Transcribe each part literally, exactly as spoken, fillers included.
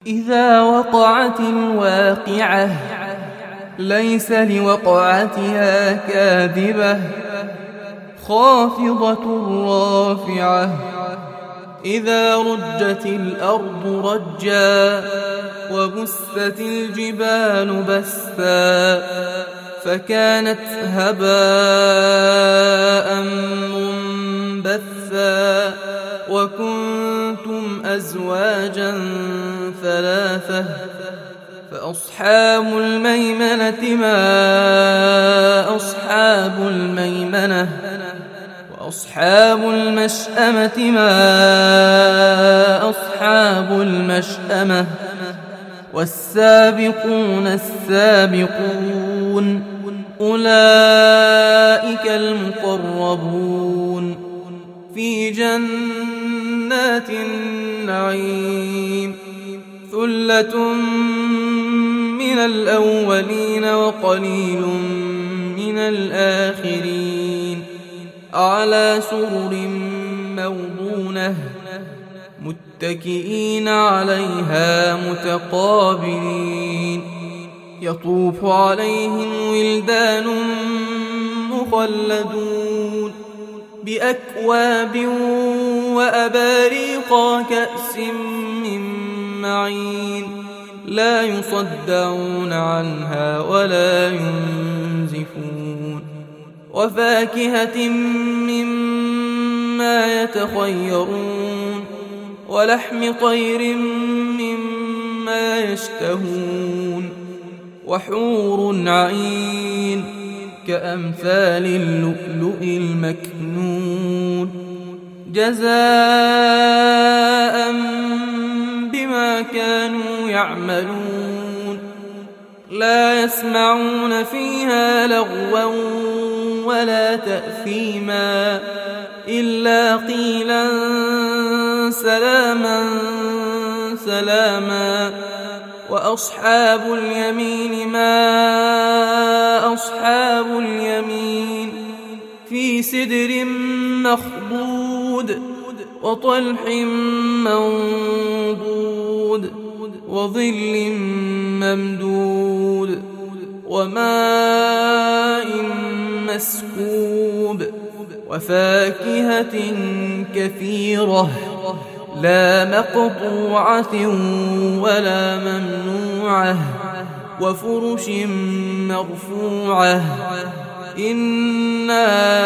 إذا وقعت الواقعة ليس لوقعتها كاذبة خافضة رافعة إذا رجت الأرض رجا وبست الجبال بسا فكانت هباء منبثا وكنتم أزواجا ثلاثة فأصحاب الميمنة ما أصحاب الميمنة وأصحاب المشأمة ما أصحاب المشأمة والسابقون السابقون أولئك المقربون في جنات النعيم ثلة من الأولين وقليل من الآخرين على سرر موضونة متكئين عليها متقابلين يطوف عليهم ولدان مخلدون بأكواب وأباريق كأس من معين لا يصدعون عنها ولا ينزفون وفاكهة مما يتخيرون ولحم طير مما يشتهون وحور عين كأمثال اللؤلؤ المكنون جزاء بما كانوا يعملون لا يسمعون فيها لغوا ولا تأثيما إلا قيلا سلاما سلاما وأصحاب اليمين ما أصحاب اليمين في سدر مخضود وطلح منضود وظل ممدود وماء مسكوب وفاكهة كثيرة لا مقطوعة ولا ممنوعة وفرش مرفوعة إنا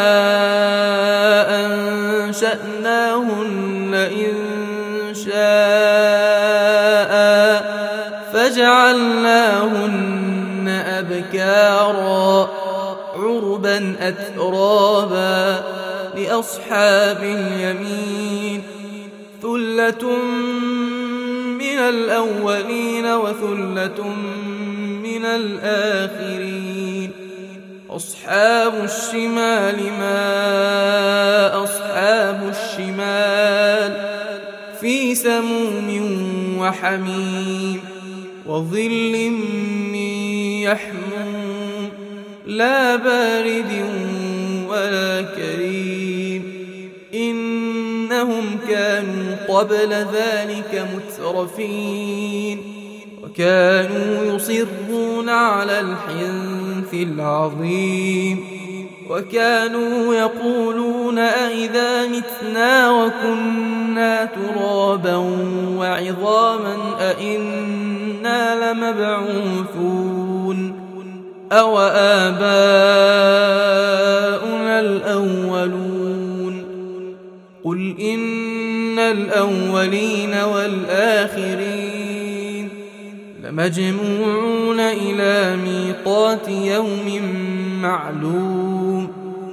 أنشأناهن إنشاء فجعلناهن أبكارا عربا أترابا لأصحاب اليمين ثلة من الأولين وثلة من الآخرين أصحاب الشمال ما أصحاب الشمال في سموم وحميم وظل من يحموم لا بارد ولا كريم إنهم كانوا قبل ذلك مترفين وكانوا يصرون على الحنث العظيم وكانوا يقولون أئذا متنا وكنا ترابا وعظاما أئنا لمبعوثون أو آباؤنا الأولون قل إن الأولين والآخرين لمجموعون إلى ميقات يوم معلوم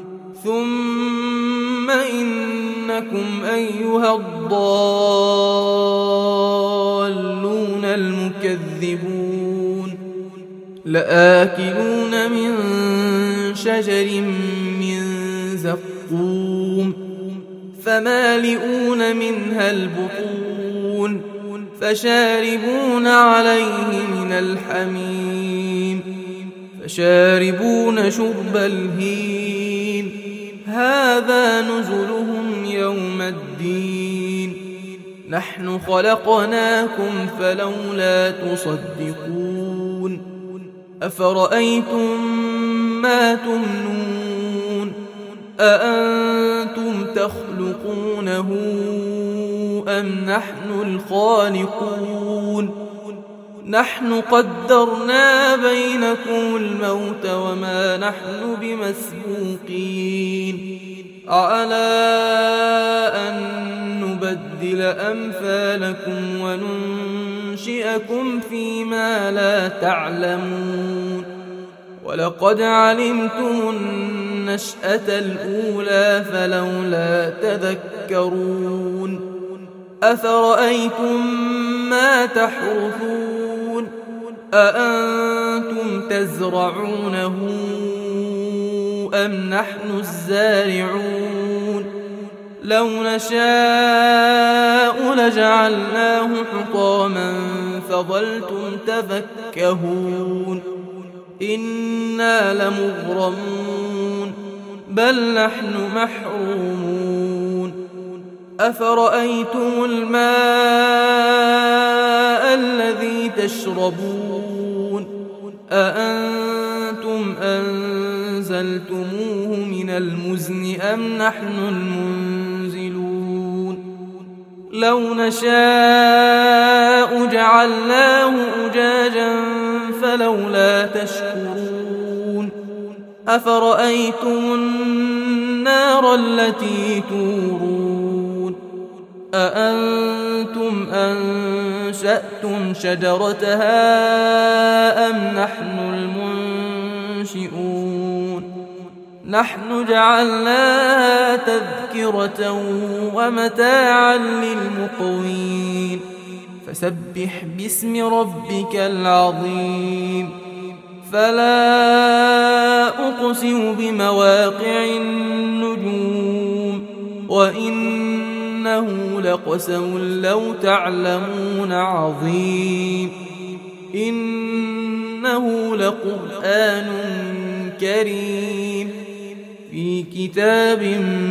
ثم إنكم أيها الضالون المكذبون لآكلون من شجر من زقوم فمالئون منها البطون فشاربون عليه من الحميم فشاربون شرب الهيم هذا نزلهم يوم الدين نحن خلقناكم فلولا تصدقون أفرأيتم ما تمنون أأنتم تخلقونه أم نحن الخالقون نحن قدرنا بينكم الموت وما نحن بمسبوقين على أن نبدل أمثالكم وننشئكم فيما لا تعلمون ولقد علمتم النشأة الأولى فلولا تذكرون أفرأيتم ما تحرثون أأنتم تزرعونه أم نحن الزارعون لو نشاء لجعلناه حطاما فظلتم تفكهون إنا لمغرمون بل نحن محرومون أفرأيتم الماء الذي تشربون أأنتم أنزلتموه من المزن أم نحن المنزلون لو نشاء جعلناه أجاجا فلولا تشكرون أفرأيتم النار التي تورون أأنتم أنشأتم شجرتها أم نحن المنشئون نحن جعلناها تذكرة ومتاعا للمقوين فسبح باسم ربك العظيم فلا أقسم بمواقع النجوم وإنه لقسم لو تعلمون عظيم إنه لقرآن كريم في كتاب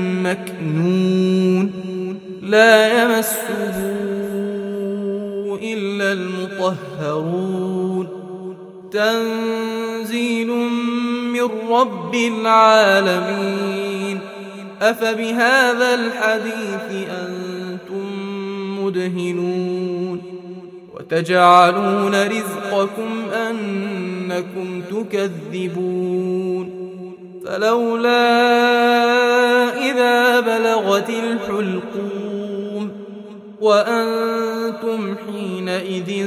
مكنون لا يمسه إلا المطهرون تنزيل من رب العالمين أفبهذا الحديث أنتم مدهنون وتجعلون رزقكم أنكم تكذبون فلولا إذا بلغت الحلقوم وأنتم حينئذ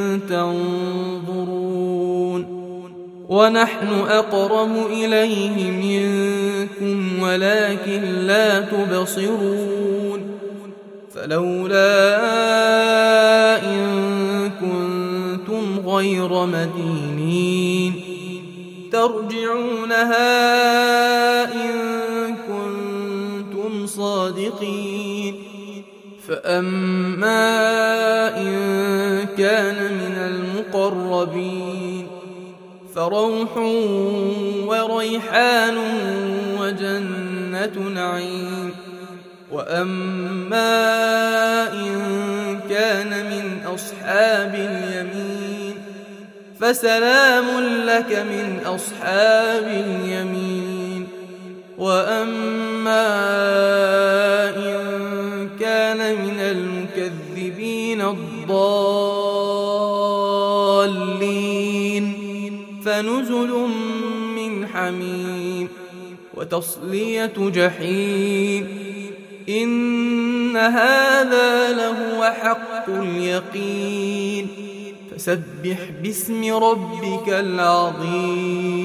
تنظرون ونحن أقرب إليه منكم ولكن لا تبصرون فلولا إن كنتم غير مدينين ترجعونها إن كنتم صادقين فأما إن كان من المقربين فروح وريحان وجنة نعيم وأما إن كان من أصحاب اليمين فسلام لك من أصحاب اليمين وأما إن كان من المكذبين الضالين فنزل من حميم وتصلية جحيم إن هذا لهو حق اليقين فسبح باسم ربك العظيم